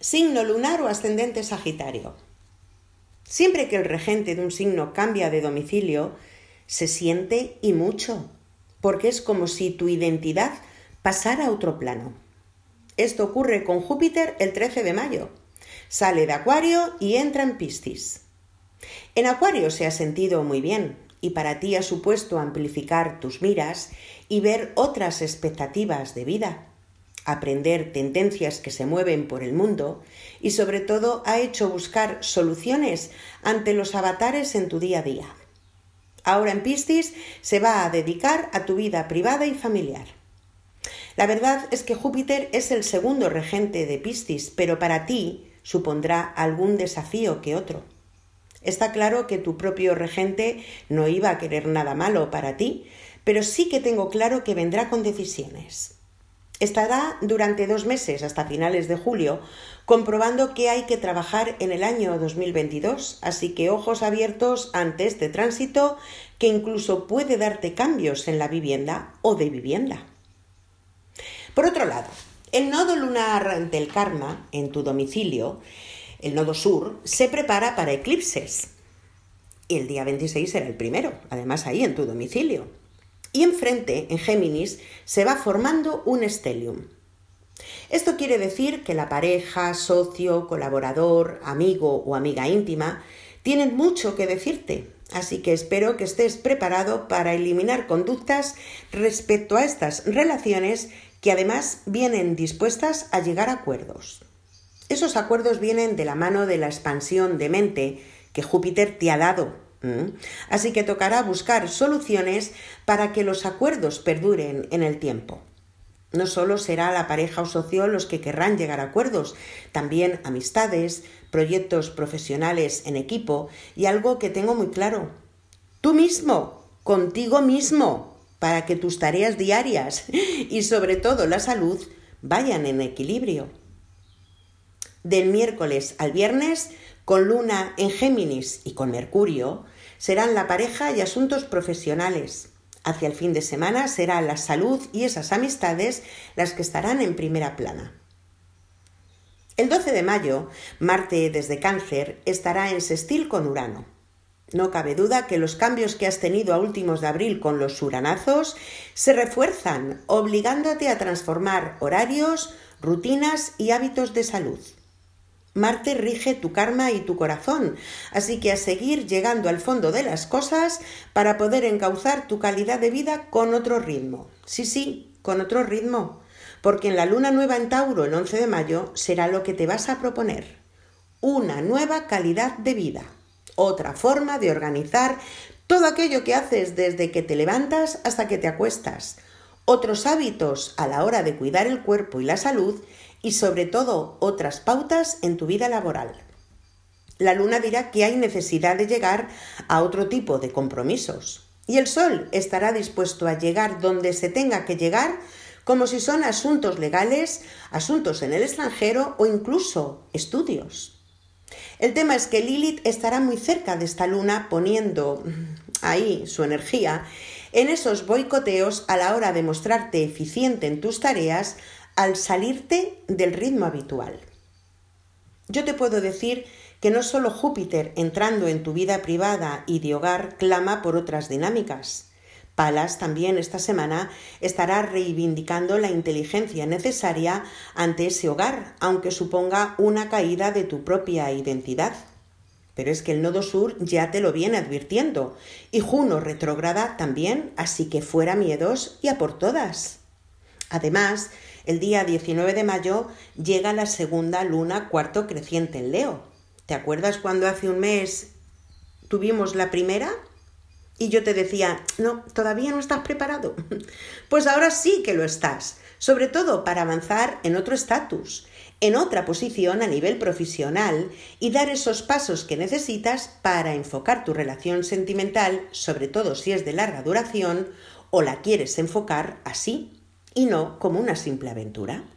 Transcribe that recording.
Signo lunar o ascendente Sagitario. Siempre que el regente de un signo cambia de domicilio, se siente y mucho, porque es como si tu identidad pasara a otro plano. Esto ocurre con Júpiter el 13 de mayo. Sale de Acuario y entra en Piscis. En Acuario se ha sentido muy bien y para ti ha supuesto amplificar tus miras y ver otras expectativas de vida, aprender tendencias que se mueven por el mundo y sobre todo ha hecho buscar soluciones ante los avatares en tu día a día. Ahora en Piscis se va a dedicar a tu vida privada y familiar. La verdad es que Júpiter es el segundo regente de Piscis, pero para ti supondrá algún desafío que otro. Está claro que tu propio regente no iba a querer nada malo para ti, pero sí que tengo claro que vendrá con decisiones. Estará durante 2 meses, hasta finales de julio, comprobando qué hay que trabajar en el año 2022, así que ojos abiertos ante este tránsito que incluso puede darte cambios en la vivienda o de vivienda. Por otro lado, el nodo lunar del karma en tu domicilio, el nodo sur, se prepara para eclipses. Y el día 26 será el primero, además ahí en tu domicilio. Y enfrente, en Géminis, se va formando un stellium. Esto quiere decir que la pareja, socio, colaborador, amigo o amiga íntima tienen mucho que decirte, así que espero que estés preparado para eliminar conductas respecto a estas relaciones que además vienen dispuestas a llegar a acuerdos. Esos acuerdos vienen de la mano de la expansión de mente que Júpiter te ha dado. Así que tocará buscar soluciones para que los acuerdos perduren en el tiempo. No solo será la pareja o socio los que querrán llegar a acuerdos, también amistades, proyectos profesionales en equipo y algo que tengo muy claro. Tú mismo, contigo mismo, para que tus tareas diarias y sobre todo la salud vayan en equilibrio. Del miércoles al viernes, con Luna en Géminis y con Mercurio, serán la pareja y asuntos profesionales. Hacia el fin de semana será la salud y esas amistades las que estarán en primera plana. El 12 de mayo, Marte desde Cáncer estará en sextil con Urano. No cabe duda que los cambios que has tenido a últimos de abril con los uranazos se refuerzan, obligándote a transformar horarios, rutinas y hábitos de salud. Marte rige tu karma y tu corazón, así que a seguir llegando al fondo de las cosas para poder encauzar tu calidad de vida con otro ritmo. Sí, con otro ritmo, porque en la luna nueva en Tauro el 11 de mayo será lo que te vas a proponer. Una nueva calidad de vida, otra forma de organizar todo aquello que haces desde que te levantas hasta que te acuestas, otros hábitos a la hora de cuidar el cuerpo y la salud y sobre todo otras pautas en tu vida laboral. La luna dirá que hay necesidad de llegar a otro tipo de compromisos y el sol estará dispuesto a llegar donde se tenga que llegar, como si son asuntos legales, asuntos en el extranjero o incluso estudios. El tema es que Lilith estará muy cerca de esta luna poniendo ahí su energía en esos boicoteos a la hora de mostrarte eficiente en tus tareas al salirte del ritmo habitual. Yo te puedo decir que no solo Júpiter entrando en tu vida privada y de hogar clama por otras dinámicas. Palas también esta semana estará reivindicando la inteligencia necesaria ante ese hogar, aunque suponga una caída de tu propia identidad. Pero es que el nodo sur ya te lo viene advirtiendo y Juno retrógrada también, así que fuera miedos y a por todas. Además, el día 19 de mayo llega la segunda luna cuarto creciente en Leo. ¿Te acuerdas cuando hace un mes tuvimos la primera? Y yo te decía, no, todavía no estás preparado. Pues ahora sí que lo estás, sobre todo para avanzar en otro estatus, en otra posición a nivel profesional y dar esos pasos que necesitas para enfocar tu relación sentimental, sobre todo si es de larga duración o la quieres enfocar así y no como una simple aventura.